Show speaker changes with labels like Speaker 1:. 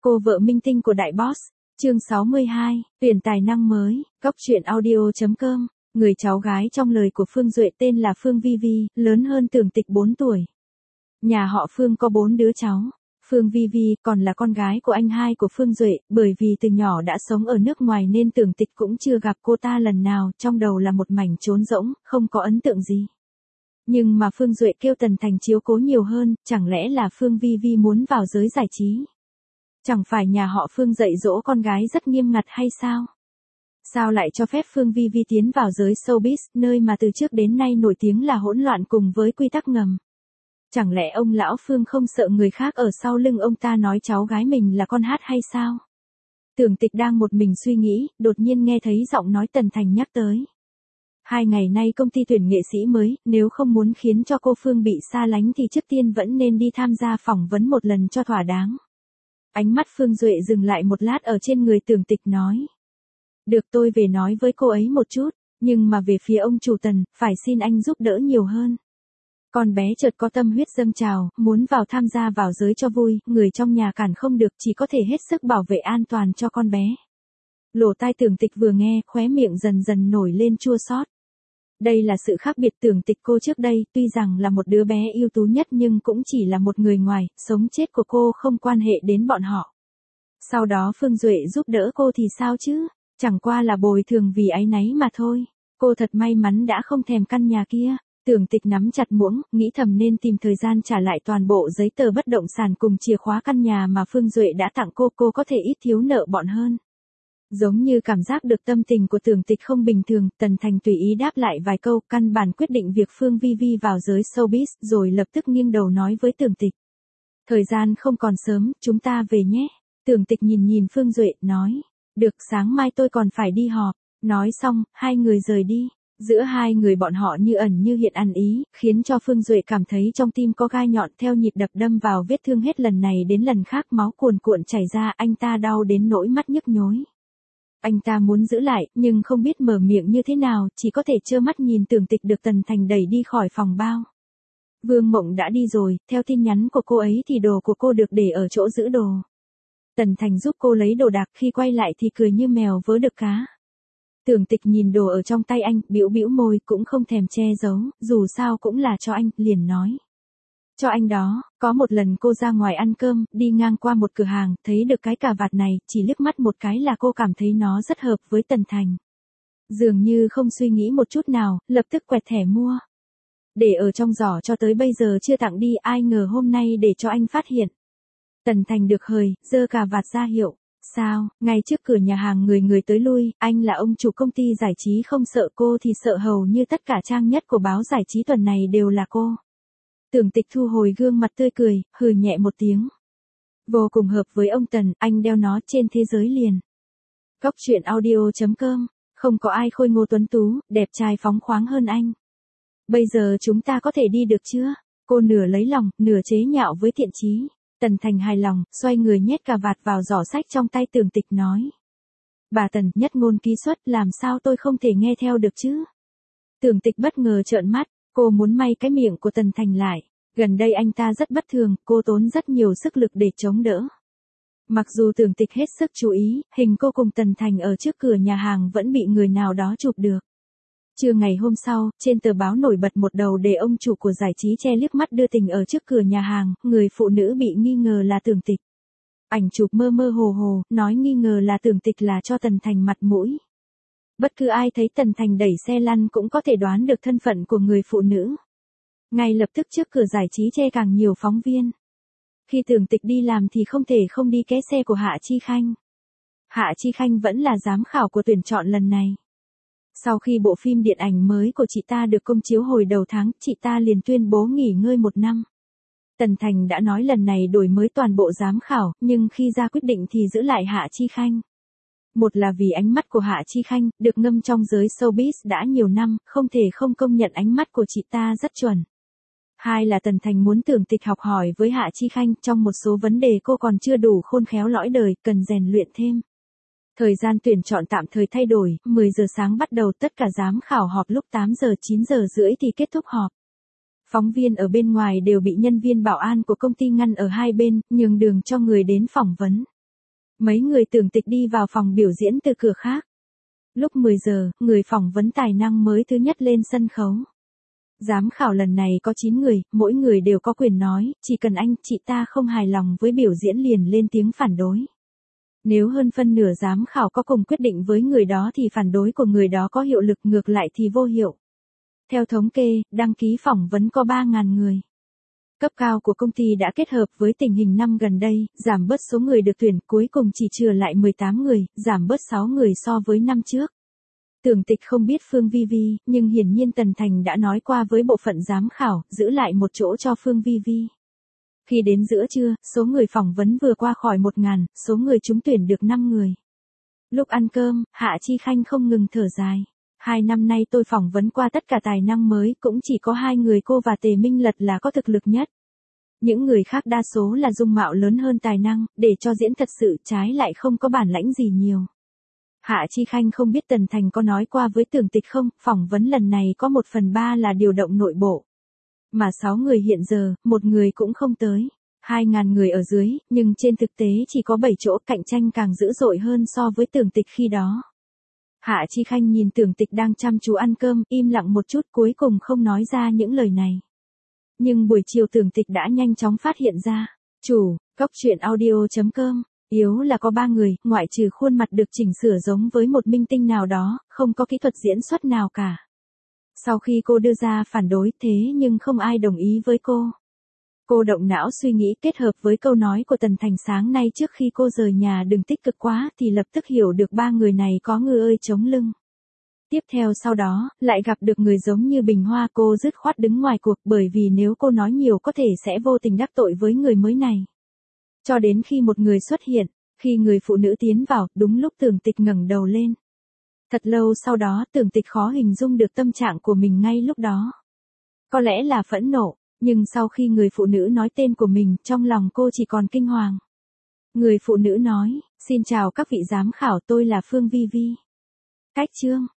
Speaker 1: Cô vợ minh tinh của đại boss. Chương 62, tuyển tài năng mới, Cóc truyện audio.com. Người cháu gái trong lời của Phương Duệ tên là Phương Vi Vi, lớn hơn Tưởng Tịch 4 tuổi. Nhà họ Phương có 4 đứa cháu. Phương Vi Vi còn là con gái của anh hai của Phương Duệ, bởi vì từ nhỏ đã sống ở nước ngoài nên Tưởng Tịch cũng chưa gặp cô ta lần nào, trong đầu là một mảnh trống rỗng, không có ấn tượng gì. Nhưng mà Phương Duệ kêu Tần Thành chiếu cố nhiều hơn, chẳng lẽ là Phương Vi Vi muốn vào giới giải trí? Chẳng phải nhà họ Phương dạy dỗ con gái rất nghiêm ngặt hay sao? Sao lại cho phép Phương Vi Vi tiến vào giới showbiz, nơi mà từ trước đến nay nổi tiếng là hỗn loạn cùng với quy tắc ngầm? Chẳng lẽ ông lão Phương không sợ người khác ở sau lưng ông ta nói cháu gái mình là con hát hay sao? Tưởng Tịch đang một mình suy nghĩ, đột nhiên nghe thấy giọng nói Tần Thành nhắc tới. 2 ngày nay công ty tuyển nghệ sĩ mới, nếu không muốn khiến cho cô Phương bị xa lánh thì trước tiên vẫn nên đi tham gia phỏng vấn một lần cho thỏa đáng. Ánh mắt Phương Duệ dừng lại một lát ở trên người Tưởng Tịch nói. Được, tôi về nói với cô ấy một chút, nhưng mà về phía ông chủ Tần, phải xin anh giúp đỡ nhiều hơn. Con bé chợt có tâm huyết dâng trào, muốn vào tham gia vào giới cho vui, người trong nhà cản không được, chỉ có thể hết sức bảo vệ an toàn cho con bé. Lỗ tai Tưởng Tịch vừa nghe, khóe miệng dần dần nổi lên chua xót. Đây là sự khác biệt. Tưởng Tịch cô trước đây, tuy rằng là một đứa bé ưu tú nhất nhưng cũng chỉ là một người ngoài, sống chết của cô không quan hệ đến bọn họ. Sau đó Phương Duệ giúp đỡ cô thì sao chứ, chẳng qua là bồi thường vì áy náy mà thôi. Cô thật may mắn đã không thèm căn nhà kia. Tưởng Tịch nắm chặt muỗng, nghĩ thầm nên tìm thời gian trả lại toàn bộ giấy tờ bất động sản cùng chìa khóa căn nhà mà Phương Duệ đã tặng cô có thể ít thiếu nợ bọn hơn. Giống như cảm giác được tâm tình của Tưởng Tịch không bình thường, Tần Thành tùy ý đáp lại vài câu, căn bản quyết định việc Phương Vi Vi vào giới showbiz, rồi lập tức nghiêng đầu nói với Tưởng Tịch. Thời gian không còn sớm, chúng ta về nhé. Tưởng Tịch nhìn Phương Duệ, nói. Được, sáng mai tôi còn phải đi họp. Nói xong, hai người rời đi. Giữa hai người bọn họ như ẩn như hiện ăn ý, khiến cho Phương Duệ cảm thấy trong tim có gai nhọn theo nhịp đập đâm vào vết thương, hết lần này đến lần khác máu cuồn cuộn chảy ra, anh ta đau đến nỗi mắt nhức nhối. Anh ta muốn giữ lại, nhưng không biết mở miệng như thế nào, chỉ có thể trơ mắt nhìn Tưởng Tịch được Tần Thành đẩy đi khỏi phòng bao. Vương Mộng đã đi rồi, theo tin nhắn của cô ấy thì đồ của cô được để ở chỗ giữ đồ. Tần Thành giúp cô lấy đồ đạc, khi quay lại thì cười như mèo vớ được cá. Tưởng Tịch nhìn đồ ở trong tay anh, bĩu môi, cũng không thèm che giấu, dù sao cũng là cho anh, liền nói. Cho anh đó. Có một lần cô ra ngoài ăn cơm, đi ngang qua một cửa hàng, thấy được cái cà vạt này, chỉ liếc mắt một cái là cô cảm thấy nó rất hợp với Tần Thành. Dường như không suy nghĩ một chút nào, lập tức quẹt thẻ mua. Để ở trong giỏ cho tới bây giờ chưa tặng đi, ai ngờ hôm nay để cho anh phát hiện. Tần Thành được hời, giơ cà vạt ra hiệu. Sao, ngay trước cửa nhà hàng người tới lui, anh là ông chủ công ty giải trí không sợ cô thì sợ hầu như tất cả trang nhất của báo giải trí tuần này đều là cô. Tưởng Tịch thu hồi gương mặt tươi cười, hừ nhẹ một tiếng. Vô cùng hợp với ông Tần, anh đeo nó trên thế giới liền. Cóc truyện audio.com, không có ai khôi ngô tuấn tú, đẹp trai phóng khoáng hơn anh. Bây giờ chúng ta có thể đi được chưa? Cô nửa lấy lòng, nửa chế nhạo với thiện chí. Tần Thành hài lòng, xoay người nhét cà vạt vào giỏ sách trong tay Tưởng Tịch nói. Bà Tần, nhất ngôn ký xuất, làm sao tôi không thể nghe theo được chứ? Tưởng Tịch bất ngờ trợn mắt, cô muốn may cái miệng của Tần Thành lại. Gần đây anh ta rất bất thường, cô tốn rất nhiều sức lực để chống đỡ. Mặc dù Tưởng Tịch hết sức chú ý, hình cô cùng Tần Thành ở trước cửa nhà hàng vẫn bị người nào đó chụp được. Trưa ngày hôm sau, trên tờ báo nổi bật một đầu để ông chủ của giải trí che liếc mắt đưa tình ở trước cửa nhà hàng, người phụ nữ bị nghi ngờ là Tưởng Tịch. Ảnh chụp mơ hồ, nói nghi ngờ là Tưởng Tịch là cho Tần Thành mặt mũi. Bất cứ ai thấy Tần Thành đẩy xe lăn cũng có thể đoán được thân phận của người phụ nữ. Ngay lập tức trước cửa giải trí che càng nhiều phóng viên. Khi Tưởng Tịch đi làm thì không thể không đi ké xe của Hạ Chi Khanh. Hạ Chi Khanh vẫn là giám khảo của tuyển chọn lần này. Sau khi bộ phim điện ảnh mới của chị ta được công chiếu hồi đầu tháng, chị ta liền tuyên bố nghỉ ngơi 1 năm. Tần Thành đã nói lần này đổi mới toàn bộ giám khảo, nhưng khi ra quyết định thì giữ lại Hạ Chi Khanh. Một là vì ánh mắt của Hạ Chi Khanh, được ngâm trong giới showbiz đã nhiều năm, không thể không công nhận ánh mắt của chị ta rất chuẩn. Hai là Tần Thành muốn Tưởng Tịch học hỏi với Hạ Chi Khanh, trong một số vấn đề cô còn chưa đủ khôn khéo lõi đời, cần rèn luyện thêm. Thời gian tuyển chọn tạm thời thay đổi, 10 giờ sáng bắt đầu, tất cả giám khảo họp lúc 8 giờ 9 giờ rưỡi thì kết thúc họp. Phóng viên ở bên ngoài đều bị nhân viên bảo an của công ty ngăn ở hai bên, nhường đường cho người đến phỏng vấn. Mấy người Tưởng Tịch đi vào phòng biểu diễn từ cửa khác. Lúc 10 giờ, người phỏng vấn tài năng mới thứ nhất lên sân khấu. Giám khảo lần này có 9 người, mỗi người đều có quyền nói, chỉ cần anh, chị ta không hài lòng với biểu diễn liền lên tiếng phản đối. Nếu hơn phân nửa giám khảo có cùng quyết định với người đó thì phản đối của người đó có hiệu lực, ngược lại thì vô hiệu. Theo thống kê, đăng ký phỏng vấn có 3.000 người. Cấp cao của công ty đã kết hợp với tình hình năm gần đây, giảm bớt số người được tuyển, cuối cùng chỉ chừa lại 18 người, giảm bớt 6 người so với năm trước. Tưởng Tịch không biết Phương Vi Vi, nhưng hiển nhiên Tần Thành đã nói qua với bộ phận giám khảo, giữ lại một chỗ cho Phương Vi Vi. Khi đến giữa trưa, số người phỏng vấn vừa qua khỏi 1.000, số người trúng tuyển được 5 người. Lúc ăn cơm, Hạ Chi Khanh không ngừng thở dài. 2 năm nay tôi phỏng vấn qua tất cả tài năng mới, cũng chỉ có 2 người cô và Tề Minh Lật là có thực lực nhất. Những người khác đa số là dung mạo lớn hơn tài năng, để cho diễn thật sự trái lại không có bản lãnh gì nhiều. Hạ Chi Khanh không biết Tần Thành có nói qua với Tưởng Tịch không, phỏng vấn lần này có 1/3 là điều động nội bộ. Mà 6 người hiện giờ, một người cũng không tới. 2.000 người ở dưới, nhưng trên thực tế chỉ có 7 chỗ, cạnh tranh càng dữ dội hơn so với Tưởng Tịch khi đó. Hạ Chi Khanh nhìn Tưởng Tịch đang chăm chú ăn cơm, im lặng một chút cuối cùng không nói ra những lời này. Nhưng buổi chiều Tưởng Tịch đã nhanh chóng phát hiện ra. Chủ, Cóc Truyện Audio.com, yếu là có 3 người, ngoại trừ khuôn mặt được chỉnh sửa giống với một minh tinh nào đó, không có kỹ thuật diễn xuất nào cả. Sau khi cô đưa ra phản đối thế nhưng không ai đồng ý với cô. Cô động não suy nghĩ kết hợp với câu nói của Tần Thành sáng nay trước khi cô rời nhà đừng tích cực quá thì lập tức hiểu được 3 người này có ngư ơi chống lưng. Tiếp theo sau đó, lại gặp được người giống như Bình Hoa, cô dứt khoát đứng ngoài cuộc bởi vì nếu cô nói nhiều có thể sẽ vô tình đắc tội với người mới này. Cho đến khi một người xuất hiện, khi người phụ nữ tiến vào, đúng lúc Tưởng Tịch ngẩng đầu lên. Thật lâu sau đó Tưởng Tịch khó hình dung được tâm trạng của mình ngay lúc đó. Có lẽ là phẫn nộ, nhưng sau khi người phụ nữ nói tên của mình, trong lòng cô chỉ còn kinh hoàng. Người phụ nữ nói, xin chào các vị giám khảo, tôi là Phương Vi Vi. Cách chương